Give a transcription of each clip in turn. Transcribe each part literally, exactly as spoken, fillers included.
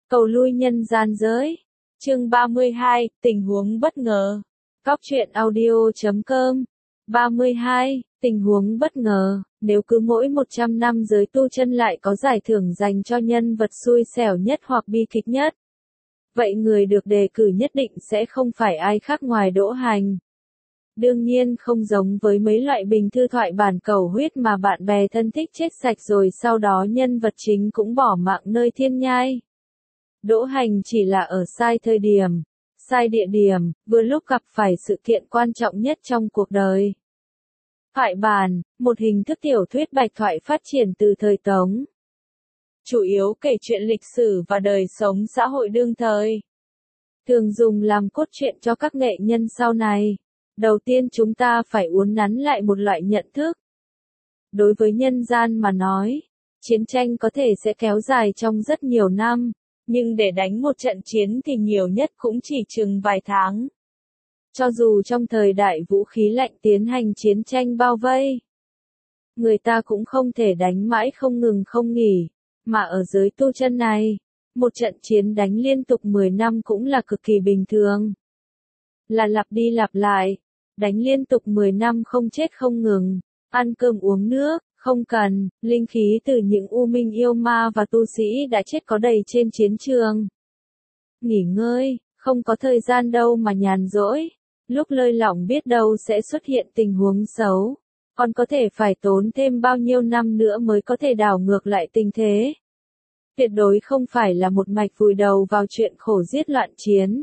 Cầu lui nhân gian giới. Chương ba mươi hai, tình huống bất ngờ. Cóc truyện audio chấm com. ba mươi hai, tình huống bất ngờ. Nếu cứ mỗi một trăm năm giới tu chân lại có giải thưởng dành cho nhân vật xui xẻo nhất hoặc bi kịch nhất, vậy người được đề cử nhất định sẽ không phải ai khác ngoài Đỗ Hành. Đương nhiên không giống với mấy loại bình thư thoại bản cầu huyết mà bạn bè thân thích chết sạch rồi sau đó nhân vật chính cũng bỏ mạng nơi thiên nhai. Đỗ Hành chỉ là ở sai thời điểm, sai địa điểm, vừa lúc gặp phải sự kiện quan trọng nhất trong cuộc đời. Thoại bản, một hình thức tiểu thuyết bạch thoại phát triển từ thời Tống. Chủ yếu kể chuyện lịch sử và đời sống xã hội đương thời. Thường dùng làm cốt truyện cho các nghệ nhân sau này. Đầu tiên chúng ta phải uốn nắn lại một loại nhận thức. Đối với nhân gian mà nói, chiến tranh có thể sẽ kéo dài trong rất nhiều năm, nhưng để đánh một trận chiến thì nhiều nhất cũng chỉ chừng vài tháng. Cho dù trong thời đại vũ khí lạnh tiến hành chiến tranh bao vây, người ta cũng không thể đánh mãi không ngừng không nghỉ, mà ở giới tu chân này, một trận chiến đánh liên tục mười năm cũng là cực kỳ bình thường. Là lặp đi lặp lại, đánh liên tục mười năm không chết không ngừng, ăn cơm uống nước, không cần, linh khí từ những u minh yêu ma và tu sĩ đã chết có đầy trên chiến trường. Nghỉ ngơi, không có thời gian đâu mà nhàn rỗi, lúc lơi lỏng biết đâu sẽ xuất hiện tình huống xấu, còn có thể phải tốn thêm bao nhiêu năm nữa mới có thể đảo ngược lại tình thế. Tuyệt đối không phải là một mạch vùi đầu vào chuyện khổ giết loạn chiến.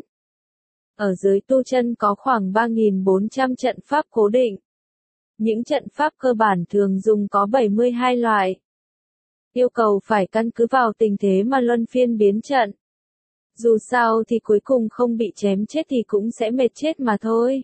Ở giới tu chân có khoảng ba nghìn bốn trăm trận pháp cố định. Những trận pháp cơ bản thường dùng có bảy mươi hai loại. Yêu cầu phải căn cứ vào tình thế mà luân phiên biến trận. Dù sao thì cuối cùng không bị chém chết thì cũng sẽ mệt chết mà thôi.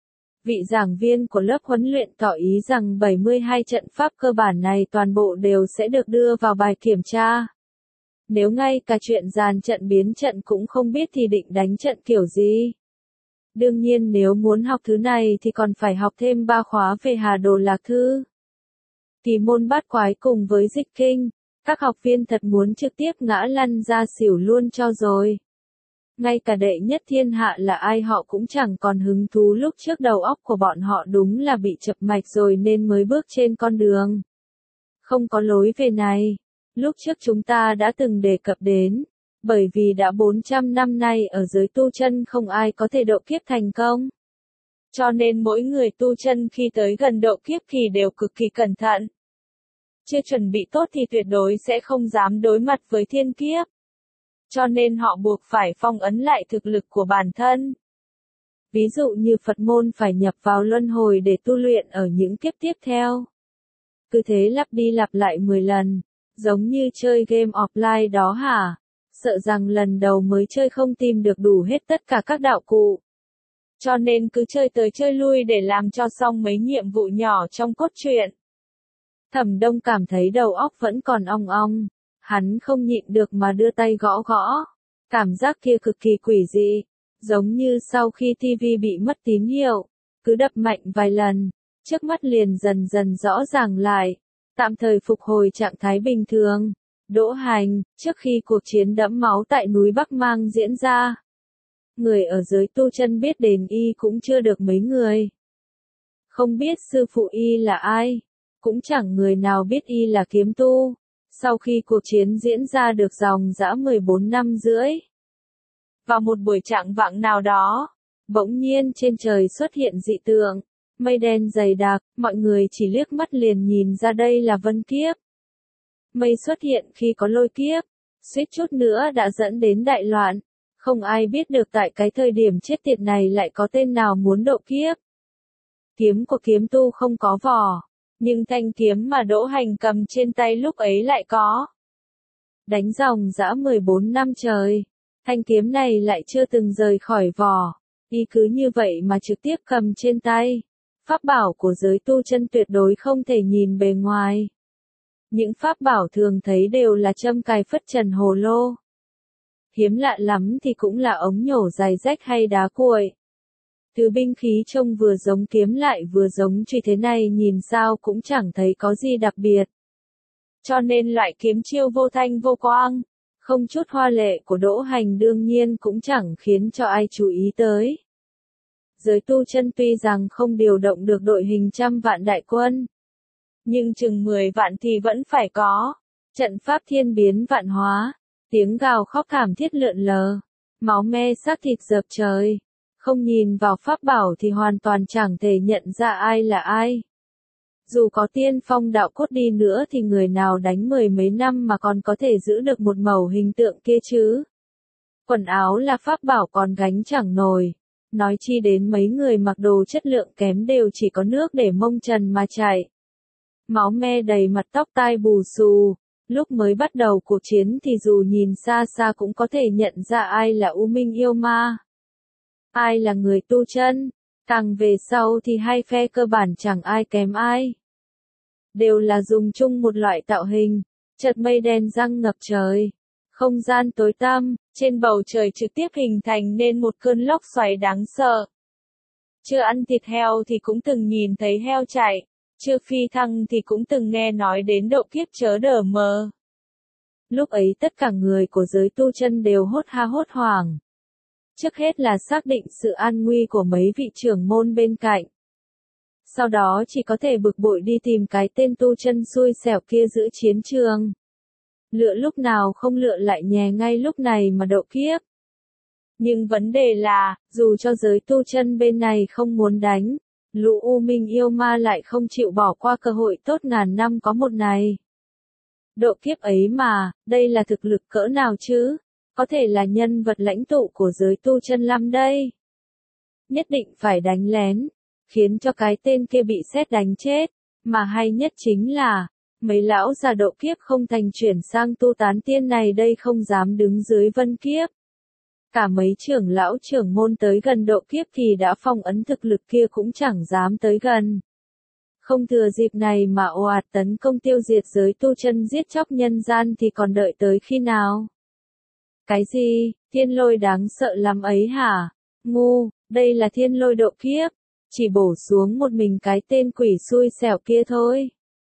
Vị giảng viên của lớp huấn luyện tỏ ý rằng bảy mươi hai trận pháp cơ bản này toàn bộ đều sẽ được đưa vào bài kiểm tra. Nếu ngay cả chuyện dàn trận biến trận cũng không biết thì định đánh trận kiểu gì? Đương nhiên nếu muốn học thứ này thì còn phải học thêm ba khóa về Hà Đồ Lạc Thư. Kỳ môn bát quái cùng với dịch kinh, các học viên thật muốn trực tiếp ngã lăn ra xỉu luôn cho rồi. Ngay cả đệ nhất thiên hạ là ai họ cũng chẳng còn hứng thú lúc trước đầu óc của bọn họ đúng là bị chập mạch rồi nên mới bước trên con đường. Không có lối về này. Lúc trước chúng ta đã từng đề cập đến, bởi vì đã bốn trăm năm nay ở giới tu chân không ai có thể độ kiếp thành công. Cho nên mỗi người tu chân khi tới gần độ kiếp kỳ đều cực kỳ cẩn thận. Chưa chuẩn bị tốt thì tuyệt đối sẽ không dám đối mặt với thiên kiếp. Cho nên họ buộc phải phong ấn lại thực lực của bản thân. Ví dụ như Phật môn phải nhập vào luân hồi để tu luyện ở những kiếp tiếp theo. Cứ thế lặp đi lặp lại mười lần. Giống như chơi game offline đó hả? Sợ rằng lần đầu mới chơi không tìm được đủ hết tất cả các đạo cụ. Cho nên cứ chơi tới chơi lui để làm cho xong mấy nhiệm vụ nhỏ trong cốt truyện. Thẩm Đông cảm thấy đầu óc vẫn còn ong ong. Hắn không nhịn được mà đưa tay gõ gõ. Cảm giác kia cực kỳ quỷ dị. Giống như sau khi tivi bị mất tín hiệu. Cứ đập mạnh vài lần. Trước mắt liền dần dần rõ ràng lại. Tạm thời phục hồi trạng thái bình thường. Đỗ Hành, trước khi cuộc chiến đẫm máu tại núi Bắc Mang diễn ra, người ở giới tu chân biết đến y cũng chưa được mấy người. Không biết sư phụ y là ai, cũng chẳng người nào biết y là kiếm tu. Sau khi cuộc chiến diễn ra được dòng dã mười bốn năm rưỡi. Vào một buổi trạng vạng nào đó, bỗng nhiên trên trời xuất hiện dị tượng. Mây đen dày đặc, mọi người chỉ liếc mắt liền nhìn ra đây là vân kiếp. Mây xuất hiện khi có lôi kiếp, suýt chút nữa đã dẫn đến đại loạn. Không ai biết được tại cái thời điểm chết tiệt này lại có tên nào muốn độ kiếp. Kiếm của kiếm tu không có vỏ, nhưng thanh kiếm mà Đỗ Hành cầm trên tay lúc ấy lại có. Đánh dòng dã mười bốn năm trời, thanh kiếm này lại chưa từng rời khỏi vỏ, y cứ như vậy mà trực tiếp cầm trên tay. Pháp bảo của giới tu chân tuyệt đối không thể nhìn bề ngoài. Những pháp bảo thường thấy đều là châm cài phất trần hồ lô. Hiếm lạ lắm thì cũng là ống nhổ dài rách hay đá cuội. Thứ binh khí trông vừa giống kiếm lại vừa giống chùy thế này nhìn sao cũng chẳng thấy có gì đặc biệt. Cho nên loại kiếm chiêu vô thanh vô quang, Không chút hoa lệ của Đỗ Hành đương nhiên cũng chẳng khiến cho ai chú ý tới. Giới tu chân tuy rằng không điều động được đội hình trăm vạn đại quân, nhưng chừng mười vạn thì vẫn phải có. Trận pháp thiên biến vạn hóa, tiếng gào khóc thảm thiết lượn lờ, máu me xác thịt dập trời. Không nhìn vào pháp bảo thì hoàn toàn chẳng thể nhận ra ai là ai. Dù có tiên phong đạo cốt đi nữa thì người nào đánh mười mấy năm mà còn có thể giữ được một mẩu hình tượng kia chứ. Quần áo là pháp bảo còn gánh chẳng nổi. Nói chi đến mấy người mặc đồ chất lượng kém đều chỉ có nước để mông trần mà chạy. Máu me đầy mặt, tóc tai bù xù. Lúc mới bắt đầu cuộc chiến thì dù nhìn xa xa cũng có thể nhận ra ai là U Minh yêu ma, ai là người tu chân. Càng về sau thì hai phe cơ bản chẳng ai kém ai. Đều là dùng chung một loại tạo hình. Chợt mây đen giăng ngập trời. Không gian tối tăm, trên bầu trời trực tiếp hình thành nên một cơn lốc xoáy đáng sợ. Chưa ăn thịt heo thì cũng từng nhìn thấy heo chạy. Chưa phi thăng thì cũng từng nghe nói đến độ kiếp chớ đờ mờ. Lúc ấy tất cả người của giới tu chân đều hốt ha hốt hoảng. Trước hết là xác định sự an nguy của mấy vị trưởng môn bên cạnh. Sau đó chỉ có thể bực bội đi tìm cái tên tu chân xui xẻo kia giữ chiến trường. Lựa lúc nào không lựa lại nhè ngay lúc này mà độ kiếp. Nhưng vấn đề là, dù cho giới tu chân bên này không muốn đánh, lũ U Minh yêu ma lại không chịu bỏ qua cơ hội tốt ngàn năm có một này. Độ kiếp ấy mà, đây là thực lực cỡ nào chứ? Có thể là nhân vật lãnh tụ của giới tu chân lắm đây. Nhất định phải đánh lén, khiến cho cái tên kia bị sét đánh chết. Mà hay nhất chính là, mấy lão già độ kiếp không thành chuyển sang tu tán tiên này đây không dám đứng dưới vân kiếp. Cả mấy trưởng lão trưởng môn tới gần độ kiếp thì đã phong ấn thực lực kia cũng chẳng dám tới gần. Không thừa dịp này mà ồ ạt tấn công tiêu diệt giới tu chân giết chóc nhân gian thì còn đợi tới khi nào? Cái gì, thiên lôi đáng sợ lắm ấy hả? Ngu, đây là thiên lôi độ kiếp, chỉ bổ xuống một mình cái tên quỷ xui xẻo kia thôi.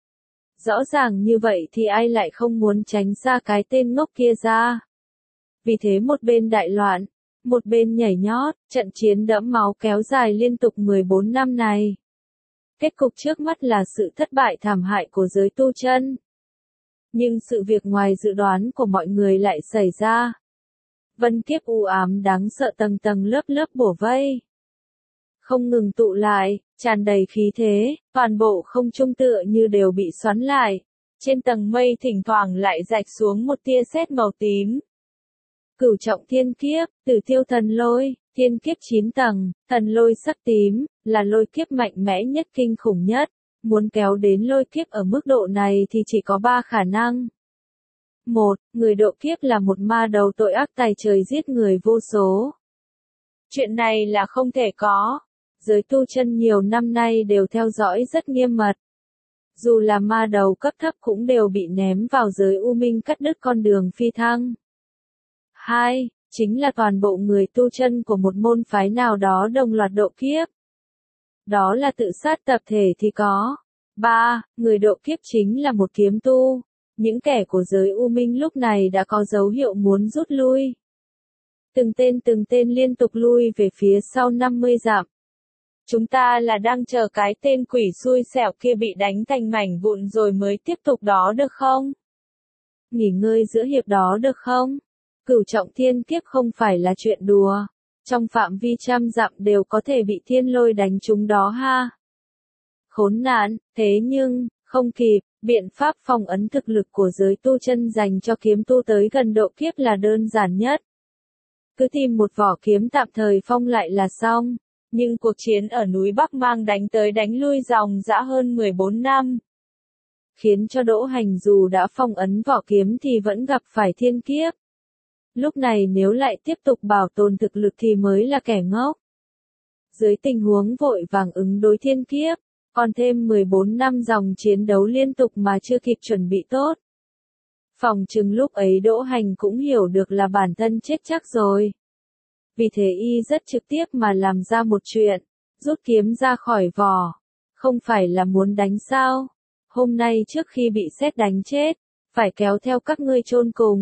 Rõ ràng như vậy thì ai lại không muốn tránh xa cái tên ngốc kia ra? Vì thế một bên đại loạn, một bên nhảy nhót, trận chiến đẫm máu kéo dài liên tục mười bốn năm này. Kết cục trước mắt là sự thất bại thảm hại của giới tu chân. Nhưng sự việc ngoài dự đoán của mọi người lại xảy ra. Vân kiếp u ám đáng sợ tầng tầng lớp lớp bổ vây. Không ngừng tụ lại, tràn đầy khí thế, toàn bộ không trung tựa như đều bị xoắn lại. Trên tầng mây thỉnh thoảng lại rạch xuống một tia sét màu tím. Cửu trọng thiên kiếp, Tử Tiêu thần lôi, thiên kiếp chín tầng, thần lôi sắc tím, là lôi kiếp mạnh mẽ nhất kinh khủng nhất. Muốn kéo đến lôi kiếp ở mức độ này thì chỉ có ba khả năng. Một, người độ kiếp là một ma đầu tội ác tày trời giết người vô số. Chuyện này là không thể có. Giới tu chân nhiều năm nay đều theo dõi rất nghiêm mật. Dù là ma đầu cấp thấp cũng đều bị ném vào giới U Minh cắt đứt con đường phi thăng. Hai, chính là toàn bộ người tu chân của một môn phái nào đó đồng loạt độ kiếp. Đó là tự sát tập thể thì có. Ba, người độ kiếp chính là một kiếm tu. Những kẻ của giới U Minh lúc này đã có dấu hiệu muốn rút lui. Từng tên từng tên liên tục lui về phía sau năm mươi dặm. Chúng ta là đang chờ cái tên quỷ xui xẻo kia bị đánh thành mảnh vụn rồi mới tiếp tục đó được không? Nghỉ ngơi giữa hiệp đó được không? Cửu trọng thiên kiếp không phải là chuyện đùa. Trong phạm vi trăm dặm đều có thể bị thiên lôi đánh trúng đó ha. Khốn nạn, thế nhưng, không kịp, biện pháp phòng ấn thực lực của giới tu chân dành cho kiếm tu tới gần độ kiếp là đơn giản nhất. Cứ tìm một vỏ kiếm tạm thời phong lại là xong. Nhưng cuộc chiến ở núi Bắc Mang đánh tới đánh lui dòng dã hơn mười bốn năm. Khiến cho Đỗ Hành dù đã phong ấn vỏ kiếm thì vẫn gặp phải thiên kiếp. Lúc này nếu lại tiếp tục bảo tồn thực lực thì mới là kẻ ngốc. Dưới tình huống vội vàng ứng đối thiên kiếp, còn thêm mười bốn năm dòng chiến đấu liên tục mà chưa kịp chuẩn bị tốt. Phòng chừng lúc ấy Đỗ Hành cũng hiểu được là bản thân chết chắc rồi. Vì thế y rất trực tiếp mà làm ra một chuyện, rút kiếm ra khỏi vỏ. Không phải là muốn đánh sao? Hôm nay trước khi bị sét đánh chết, phải kéo theo các ngươi chôn cùng.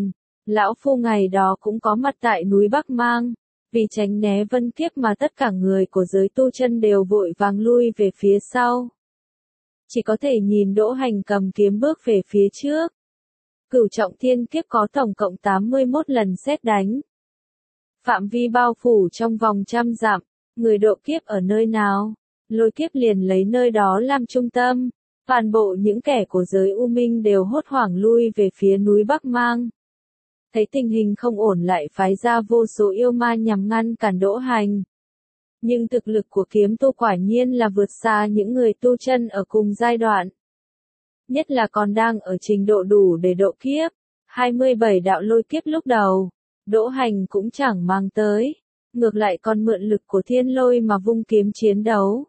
Lão Phu ngày đó cũng có mặt tại núi Bắc Mang. Vì tránh né vân kiếp mà tất cả người của giới tu chân đều vội vàng lui về phía sau. Chỉ có thể nhìn Đỗ Hành cầm kiếm bước về phía trước. Cửu trọng thiên kiếp có tổng cộng tám mươi mốt lần sét đánh. Phạm vi bao phủ trong vòng trăm dặm, người độ kiếp ở nơi nào, lôi kiếp liền lấy nơi đó làm trung tâm. Toàn bộ những kẻ của giới U Minh đều hốt hoảng lui về phía núi Bắc Mang. Thấy tình hình không ổn lại phái ra vô số yêu ma nhằm ngăn cản Đỗ Hành. Nhưng thực lực của kiếm tu quả nhiên là vượt xa những người tu chân ở cùng giai đoạn. Nhất là còn đang ở trình độ đủ để độ kiếp. hai mươi bảy đạo lôi kiếp lúc đầu, Đỗ Hành cũng chẳng mang tới. Ngược lại còn mượn lực của thiên lôi mà vung kiếm chiến đấu.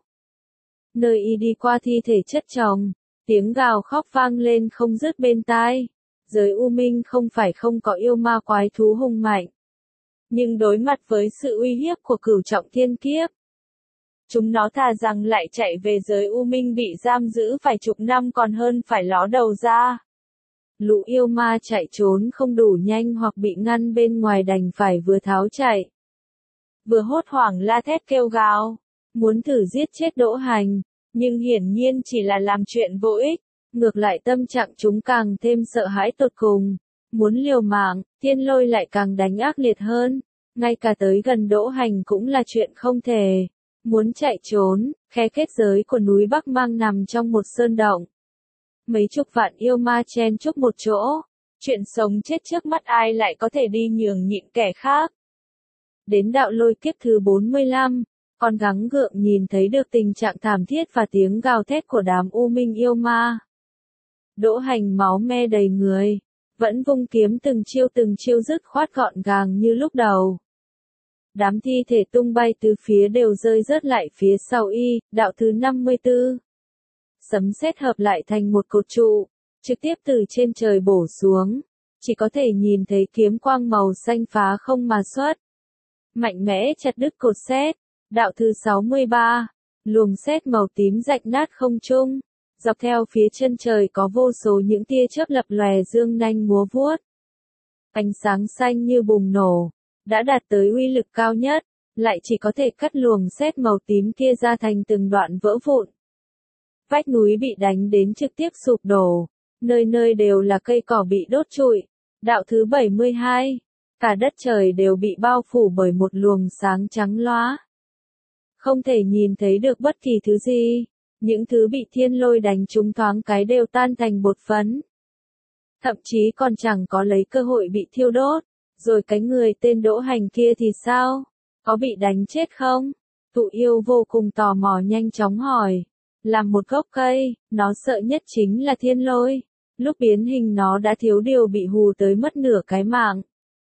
Nơi y đi qua thi thể chất chồng, tiếng gào khóc vang lên không dứt bên tai. Giới U Minh không phải không có yêu ma quái thú hung mạnh. Nhưng đối mặt với sự uy hiếp của cửu trọng thiên kiếp, chúng nó thà rằng lại chạy về giới U Minh bị giam giữ phải chục năm còn hơn phải ló đầu ra. Lũ yêu ma chạy trốn không đủ nhanh hoặc bị ngăn bên ngoài đành phải vừa tháo chạy, vừa hốt hoảng la thét kêu gào, muốn thử giết chết Đỗ Hành, nhưng hiển nhiên chỉ là làm chuyện vô ích. Ngược lại tâm trạng chúng càng thêm sợ hãi tột cùng, muốn liều mạng, thiên lôi lại càng đánh ác liệt hơn, ngay cả tới gần Đỗ Hành cũng là chuyện không thể. Muốn chạy trốn, khe kết giới của núi Bắc Mang nằm trong một sơn động. Mấy chục vạn yêu ma chen chúc một chỗ, chuyện sống chết trước mắt ai lại có thể đi nhường nhịn kẻ khác. Đến đạo lôi kiếp thứ bốn mươi lăm, còn gắng gượng nhìn thấy được tình trạng thảm thiết và tiếng gào thét của đám U Minh yêu ma. Đỗ Hành máu me đầy người, vẫn vung kiếm từng chiêu từng chiêu dứt khoát gọn gàng như lúc đầu. Đám thi thể tung bay từ phía đều rơi rớt lại phía sau y, đạo thứ năm mươi tư. Sấm sét hợp lại thành một cột trụ, trực tiếp từ trên trời bổ xuống, chỉ có thể nhìn thấy kiếm quang màu xanh phá không mà xuất. Mạnh mẽ chặt đứt cột sét, đạo thứ sáu mươi ba, luồng sét màu tím rạch nát không trung. Dọc theo phía chân trời có vô số những tia chớp lập lòe dương nanh múa vuốt. Ánh sáng xanh như bùng nổ, đã đạt tới uy lực cao nhất, lại chỉ có thể cắt luồng sét màu tím kia ra thành từng đoạn vỡ vụn. Vách núi bị đánh đến trực tiếp sụp đổ, nơi nơi đều là cây cỏ bị đốt trụi. Đạo thứ bảy mươi hai, cả đất trời đều bị bao phủ bởi một luồng sáng trắng loá. Không thể nhìn thấy được bất kỳ thứ gì. Những thứ bị thiên lôi đánh trúng thoáng cái đều tan thành bột phấn. Thậm chí còn chẳng có lấy cơ hội bị thiêu đốt. Rồi cái người tên Đỗ Hành kia thì sao? Có bị đánh chết không? Tụ yêu vô cùng tò mò nhanh chóng hỏi. Làm một gốc cây, nó sợ nhất chính là thiên lôi. Lúc biến hình nó đã thiếu điều bị hù tới mất nửa cái mạng.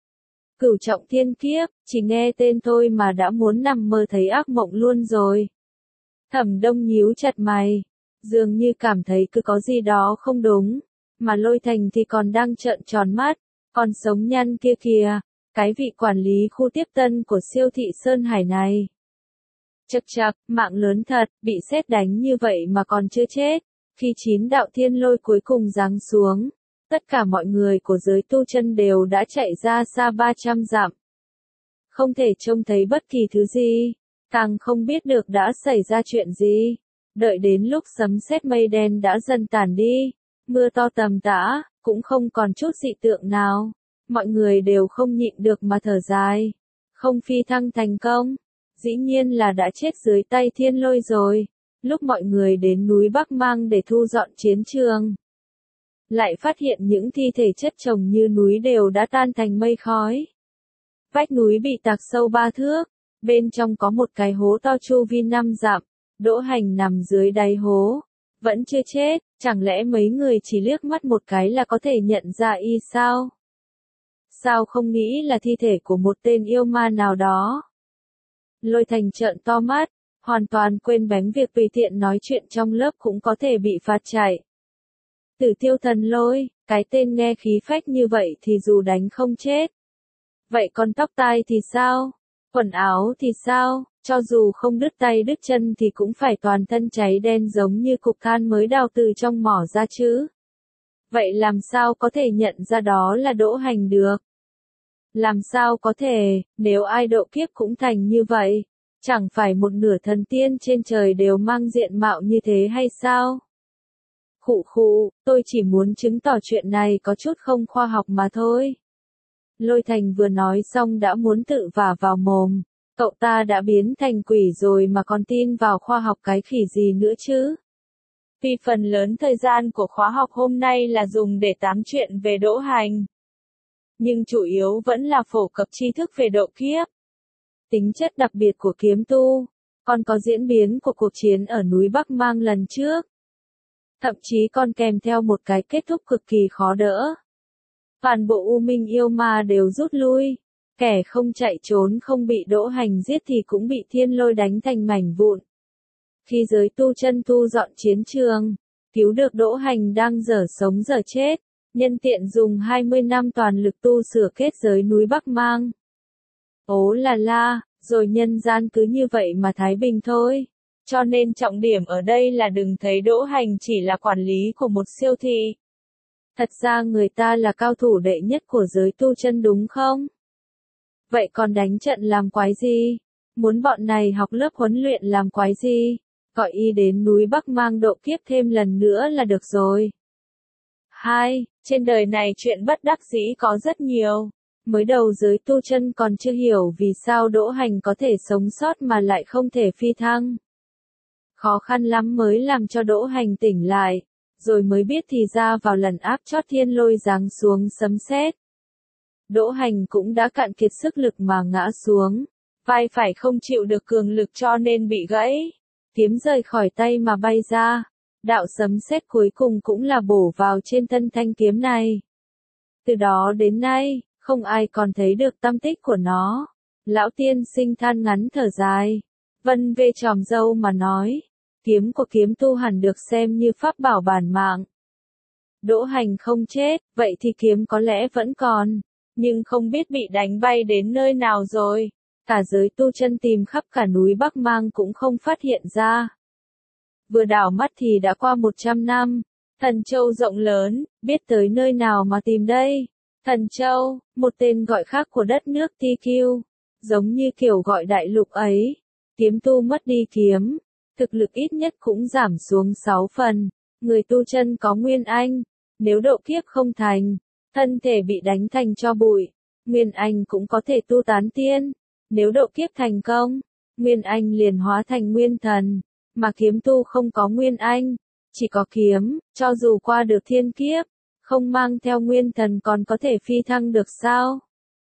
Cửu trọng thiên kiếp, chỉ nghe tên thôi mà đã muốn nằm mơ thấy ác mộng luôn rồi. Thẩm Đông nhíu chặt mày, dường như cảm thấy cứ có gì đó không đúng, mà Lôi Thành thì còn đang trợn tròn mắt, còn sống nhăn kia kìa, cái vị quản lý khu tiếp tân của siêu thị Sơn Hải này. Chậc chậc, mạng lớn thật, bị sét đánh như vậy mà còn chưa chết. Khi chín đạo thiên lôi cuối cùng giáng xuống, tất cả mọi người của giới tu chân đều đã chạy ra xa ba trăm dặm. Không thể trông thấy bất kỳ thứ gì. Càng không biết được đã xảy ra chuyện gì. Đợi đến lúc sấm sét mây đen đã dần tản đi, mưa to tầm tã, cũng không còn chút dị tượng nào. Mọi người đều không nhịn được mà thở dài. Không phi thăng thành công, dĩ nhiên là đã chết dưới tay thiên lôi rồi. Lúc mọi người đến núi Bắc Mang để thu dọn chiến trường, lại phát hiện những thi thể chất chồng như núi đều đã tan thành mây khói. Vách núi bị tạc sâu ba thước. Bên trong có một cái hố to chu vi năm dặm, Đỗ Hành nằm dưới đáy hố, vẫn chưa chết, chẳng lẽ mấy người chỉ liếc mắt một cái là có thể nhận ra y sao? Sao không nghĩ là thi thể của một tên yêu ma nào đó? Lôi Thành trợn to mắt, hoàn toàn quên bén việc tùy tiện nói chuyện trong lớp cũng có thể bị phạt chạy. Tử Tiêu Thần Lôi, cái tên nghe khí phách như vậy thì dù đánh không chết. Vậy còn tóc tai thì sao? Quần áo thì sao, cho dù không đứt tay đứt chân thì cũng phải toàn thân cháy đen giống như cục than mới đào từ trong mỏ ra chứ. Vậy làm sao có thể nhận ra đó là Đỗ Hành được? Làm sao có thể, nếu ai độ kiếp cũng thành như vậy, chẳng phải một nửa thần tiên trên trời đều mang diện mạo như thế hay sao? Khụ khụ, tôi chỉ muốn chứng tỏ chuyện này có chút không khoa học mà thôi. Lôi Thành vừa nói xong đã muốn tự vả vào mồm, cậu ta đã biến thành quỷ rồi mà còn tin vào khoa học cái khỉ gì nữa chứ? Vì phần lớn thời gian của khóa học hôm nay là dùng để tám chuyện về Đỗ Hành. Nhưng chủ yếu vẫn là phổ cập tri thức về độ kiếp. Tính chất đặc biệt của kiếm tu, còn có diễn biến của cuộc chiến ở núi Bắc Mang lần trước. Thậm chí còn kèm theo một cái kết thúc cực kỳ khó đỡ. Toàn bộ U Minh yêu ma đều rút lui, kẻ không chạy trốn không bị Đỗ Hành giết thì cũng bị thiên lôi đánh thành mảnh vụn. Khi giới tu chân tu dọn chiến trường, cứu được Đỗ Hành đang dở sống dở chết, nhân tiện dùng hai mươi năm toàn lực tu sửa kết giới núi Bắc Mang. Ố là la, rồi nhân gian cứ như vậy mà thái bình thôi. Cho nên trọng điểm ở đây là đừng thấy Đỗ Hành chỉ là quản lý của một siêu thị. Thật ra người ta là cao thủ đệ nhất của giới tu chân đúng không? Vậy còn đánh trận làm quái gì? Muốn bọn này học lớp huấn luyện làm quái gì? Gọi y đến núi Bắc Mang độ kiếp thêm lần nữa là được rồi. Hai, trên đời này chuyện bất đắc dĩ có rất nhiều. Mới đầu giới tu chân còn chưa hiểu vì sao Đỗ Hành có thể sống sót mà lại không thể phi thăng. Khó khăn lắm mới làm cho Đỗ Hành tỉnh lại, rồi mới biết thì ra vào lần áp chót thiên lôi giáng xuống sấm sét. Đỗ Hành cũng đã cạn kiệt sức lực mà ngã xuống, vai phải không chịu được cường lực cho nên bị gãy, kiếm rời khỏi tay mà bay ra, đạo sấm sét cuối cùng cũng là bổ vào trên thân thanh kiếm này. Từ đó đến nay, không ai còn thấy được tăm tích của nó. Lão tiên sinh than ngắn thở dài, vân về tròm dâu mà nói, kiếm của kiếm tu hẳn được xem như pháp bảo bản mạng. Đỗ Hành không chết, vậy thì kiếm có lẽ vẫn còn, nhưng không biết bị đánh bay đến nơi nào rồi. Cả giới tu chân tìm khắp cả núi Bắc Mang cũng không phát hiện ra. Vừa đảo mắt thì đã qua một trăm năm, Thần Châu rộng lớn, biết tới nơi nào mà tìm đây. Thần Châu, một tên gọi khác của đất nước Ti Kiêu, giống như kiểu gọi đại lục ấy. Kiếm tu mất đi kiếm, thực lực ít nhất cũng giảm xuống sáu phần. Người tu chân có nguyên anh, nếu độ kiếp không thành, thân thể bị đánh thành tro bụi, nguyên anh cũng có thể tu tán tiên. Nếu độ kiếp thành công, nguyên anh liền hóa thành nguyên thần, mà kiếm tu không có nguyên anh, chỉ có kiếm, cho dù qua được thiên kiếp, không mang theo nguyên thần còn có thể phi thăng được sao?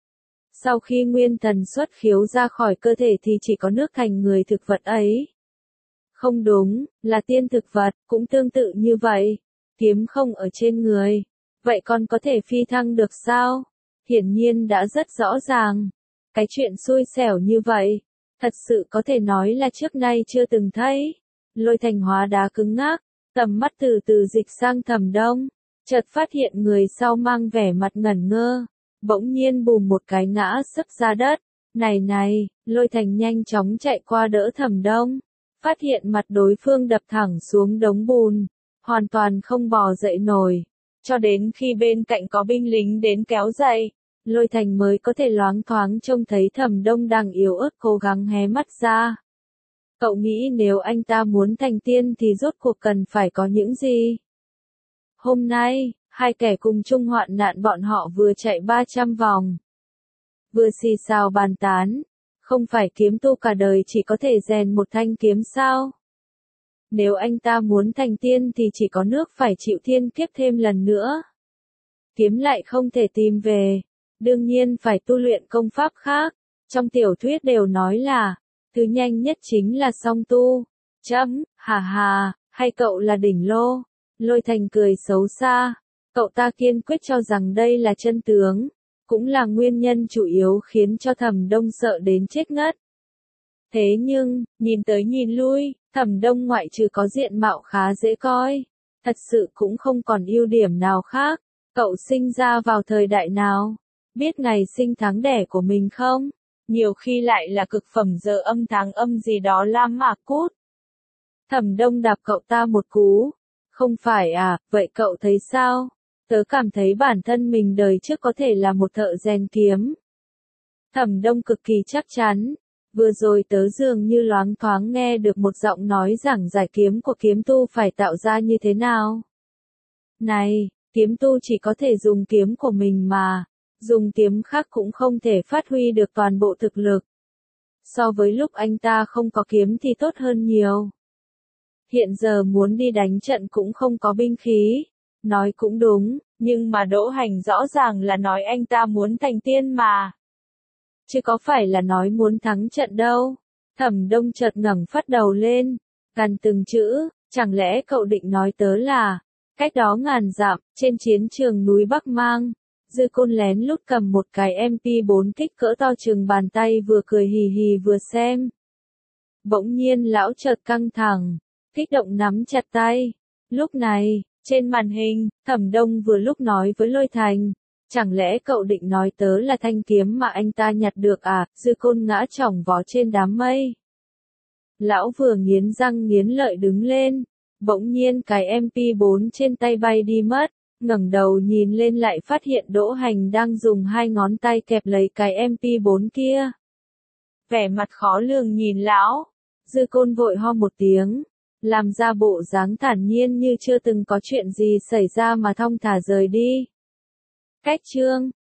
Sau khi nguyên thần xuất khiếu ra khỏi cơ thể thì chỉ có nước thành người thực vật ấy. Không đúng, là tiên thực vật, cũng tương tự như vậy. Kiếm không ở trên người, vậy còn có thể phi thăng được sao? Hiển nhiên đã rất rõ ràng. Cái chuyện xui xẻo như vậy, thật sự có thể nói là trước nay chưa từng thấy. Lôi Thành hóa đá cứng ngắc, tầm mắt từ từ dịch sang Thẩm Đông, chợt phát hiện người sau mang vẻ mặt ngẩn ngơ, bỗng nhiên bùm một cái ngã sấp ra đất. Này này, Lôi Thành nhanh chóng chạy qua đỡ Thẩm Đông, phát hiện mặt đối phương đập thẳng xuống đống bùn, hoàn toàn không bò dậy nổi, cho đến khi bên cạnh có binh lính đến kéo dậy. Lôi Thành mới có thể loáng thoáng trông thấy Thẩm Đông đang yếu ớt cố gắng hé mắt ra. Cậu nghĩ nếu anh ta muốn thành tiên thì rốt cuộc cần phải có những gì? Hôm nay, hai kẻ cùng chung hoạn nạn bọn họ vừa chạy ba trăm vòng. Vừa xì xào bàn tán. Không phải kiếm tu cả đời chỉ có thể rèn một thanh kiếm sao? Nếu anh ta muốn thành tiên thì chỉ có nước phải chịu thiên kiếp thêm lần nữa. Kiếm lại không thể tìm về. Đương nhiên phải tu luyện công pháp khác. Trong tiểu thuyết đều nói là, thứ nhanh nhất chính là song tu. Chấm, hà hà, hay cậu là đỉnh lô? Lôi Thành cười xấu xa. Cậu ta kiên quyết cho rằng đây là chân tướng, cũng là nguyên nhân chủ yếu khiến cho Thẩm Đông sợ đến chết ngất. Thế nhưng, nhìn tới nhìn lui, Thẩm Đông ngoại trừ có diện mạo khá dễ coi, thật sự cũng không còn ưu điểm nào khác. Cậu sinh ra vào thời đại nào? Biết ngày sinh tháng đẻ của mình không? Nhiều khi lại là cực phẩm giờ âm tháng âm gì đó lam mạc cút. Thẩm Đông đạp cậu ta một cú. Không phải à, vậy cậu thấy sao? Tớ cảm thấy bản thân mình đời trước có thể là một thợ rèn kiếm. Thẩm Đông cực kỳ chắc chắn. Vừa rồi tớ dường như loáng thoáng nghe được một giọng nói giảng giải kiếm của kiếm tu phải tạo ra như thế nào. Này, kiếm tu chỉ có thể dùng kiếm của mình mà, dùng kiếm khác cũng không thể phát huy được toàn bộ thực lực. So với lúc anh ta không có kiếm thì tốt hơn nhiều. Hiện giờ muốn đi đánh trận cũng không có binh khí. Nói cũng đúng, nhưng mà Đỗ Hành rõ ràng là nói anh ta muốn thành tiên mà. Chứ có phải là nói muốn thắng trận đâu. Thẩm Đông chợt ngẩng phát đầu lên, gằn từng chữ, chẳng lẽ cậu định nói tớ là, cách đó ngàn dặm, trên chiến trường núi Bắc Mang, Dư Côn lén lút cầm một cái em pê bốn kích cỡ to chừng bàn tay vừa cười hì hì vừa xem. Bỗng nhiên lão chợt căng thẳng, kích động nắm chặt tay. Lúc này, trên màn hình, Thẩm Đông vừa lúc nói với Lôi Thành, chẳng lẽ cậu định nói tớ là thanh kiếm mà anh ta nhặt được à? Dư Côn ngã chỏng vó trên đám mây. Lão vừa nghiến răng nghiến lợi đứng lên, bỗng nhiên cái em pê bốn trên tay bay đi mất, ngẩng đầu nhìn lên lại phát hiện Đỗ Hành đang dùng hai ngón tay kẹp lấy cái em pê bốn kia. Vẻ mặt khó lường nhìn lão, Dư Côn vội ho một tiếng, làm ra bộ dáng thản nhiên như chưa từng có chuyện gì xảy ra mà thong thả rời đi. Cách chương